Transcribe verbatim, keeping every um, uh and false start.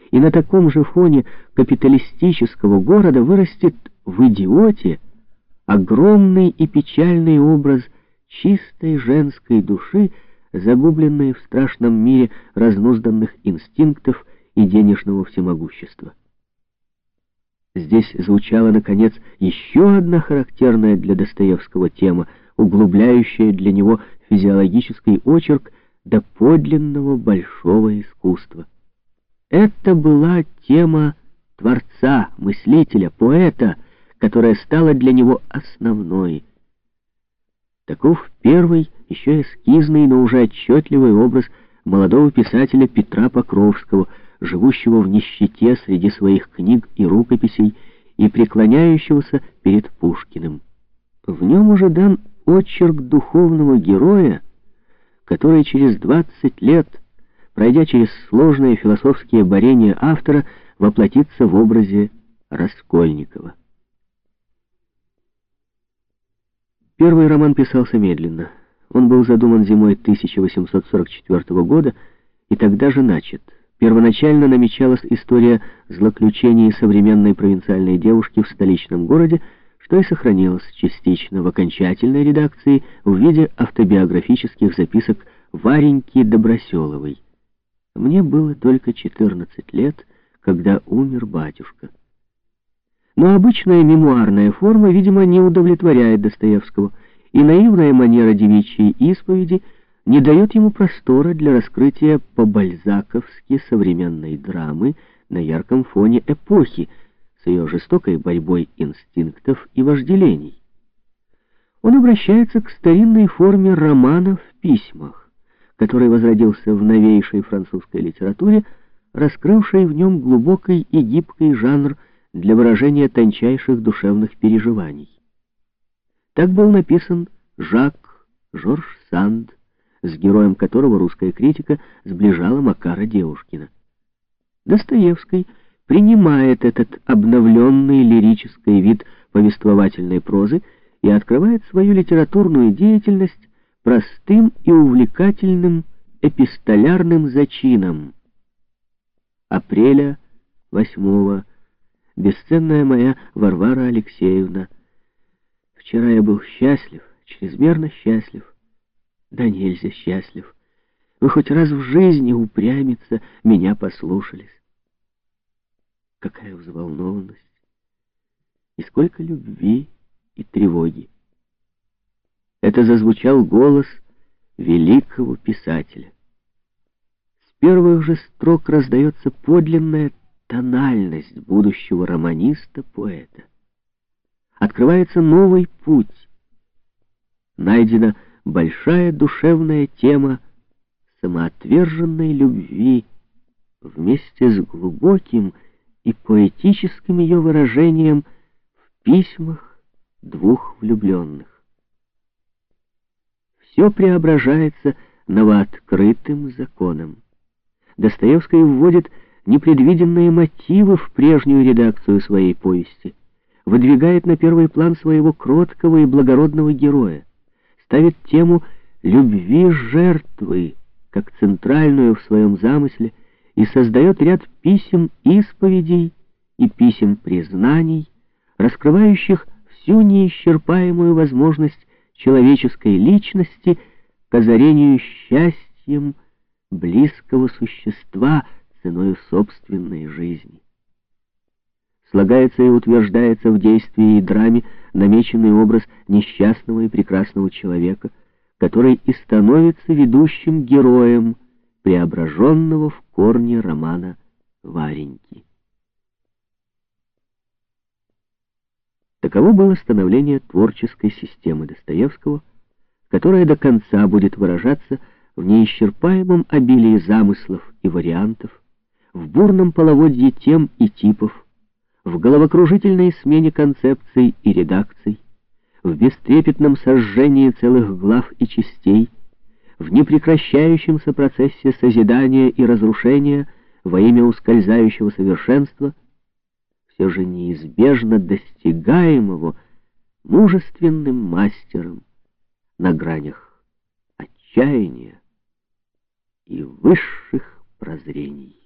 и на таком же фоне капиталистического города вырастет в «Идиоте» огромный и печальный образ чистой женской души, загубленной в страшном мире разнузданных инстинктов и денежного всемогущества. Здесь звучала, наконец, еще одна характерная для Достоевского тема, углубляющая для него физиологический очерк до подлинного большого искусства. Это была тема творца, мыслителя, поэта, которая стала для него основной. Таков первый, еще эскизный, но уже отчетливый образ молодого писателя Петра Покровского, живущего в нищете среди своих книг и рукописей и преклоняющегося перед Пушкиным. В нем уже дан очерк духовного героя, который через двадцать лет, пройдя через сложные философские борения автора, воплотится в образе Раскольникова. Первый роман писался медленно. Он был задуман зимой тысяча восемьсот сорок четвёртого года и тогда же начат. Первоначально намечалась история злоключений современной провинциальной девушки в столичном городе, что и сохранилось частично в окончательной редакции в виде автобиографических записок Вареньки Доброселовой. Мне было только четырнадцать лет, когда умер батюшка. Но обычная мемуарная форма, видимо, не удовлетворяет Достоевского, и наивная манера девичьей исповеди не дает ему простора для раскрытия по-бальзаковски современной драмы на ярком фоне эпохи с ее жестокой борьбой инстинктов и вожделений. Он обращается к старинной форме романа в письмах, который возродился в новейшей французской литературе, раскрывшей в нем глубокий и гибкий жанр для выражения тончайших душевных переживаний. Так был написан Жак Жорж Санд, с героем которого русская критика сближала Макара Девушкина. Достоевский принимает этот обновленный лирический вид повествовательной прозы и открывает свою литературную деятельность простым и увлекательным эпистолярным зачином. Апреля восьмого. Бесценная моя Варвара Алексеевна. Вчера я был счастлив, чрезмерно счастлив. Да нельзя счастлив. Вы хоть раз в жизни, упрямиться, меня послушались. Какая взволнованность! И сколько любви и тревоги! Это зазвучал голос великого писателя. С первых же строк раздается подлинная тональность будущего романиста-поэта. Открывается новый путь. Найдена большая душевная тема самоотверженной любви вместе с глубоким и поэтическим ее выражением в письмах двух влюбленных. Все преображается новооткрытым законом. Достоевский вводит непредвиденные мотивы в прежнюю редакцию своей повести, выдвигает на первый план своего кроткого и благородного героя, ставит тему любви жертвы как центральную в своем замысле и создает ряд писем-исповедей и писем-признаний, раскрывающих всю неисчерпаемую возможность человеческой личности к озарению счастьем близкого существа ценою собственной жизни. Слагается и утверждается в действии и драме намеченный образ несчастного и прекрасного человека, который и становится ведущим героем преображенного в корне романа Вареньки. Таково было становление творческой системы Достоевского, которая до конца будет выражаться в неисчерпаемом обилии замыслов и вариантов, в бурном половодье тем и типов, в головокружительной смене концепций и редакций, в бестрепетном сожжении целых глав и частей, в непрекращающемся процессе созидания и разрушения во имя ускользающего совершенства, все же неизбежно достигаемого мужественным мастером на гранях отчаяния и высших прозрений.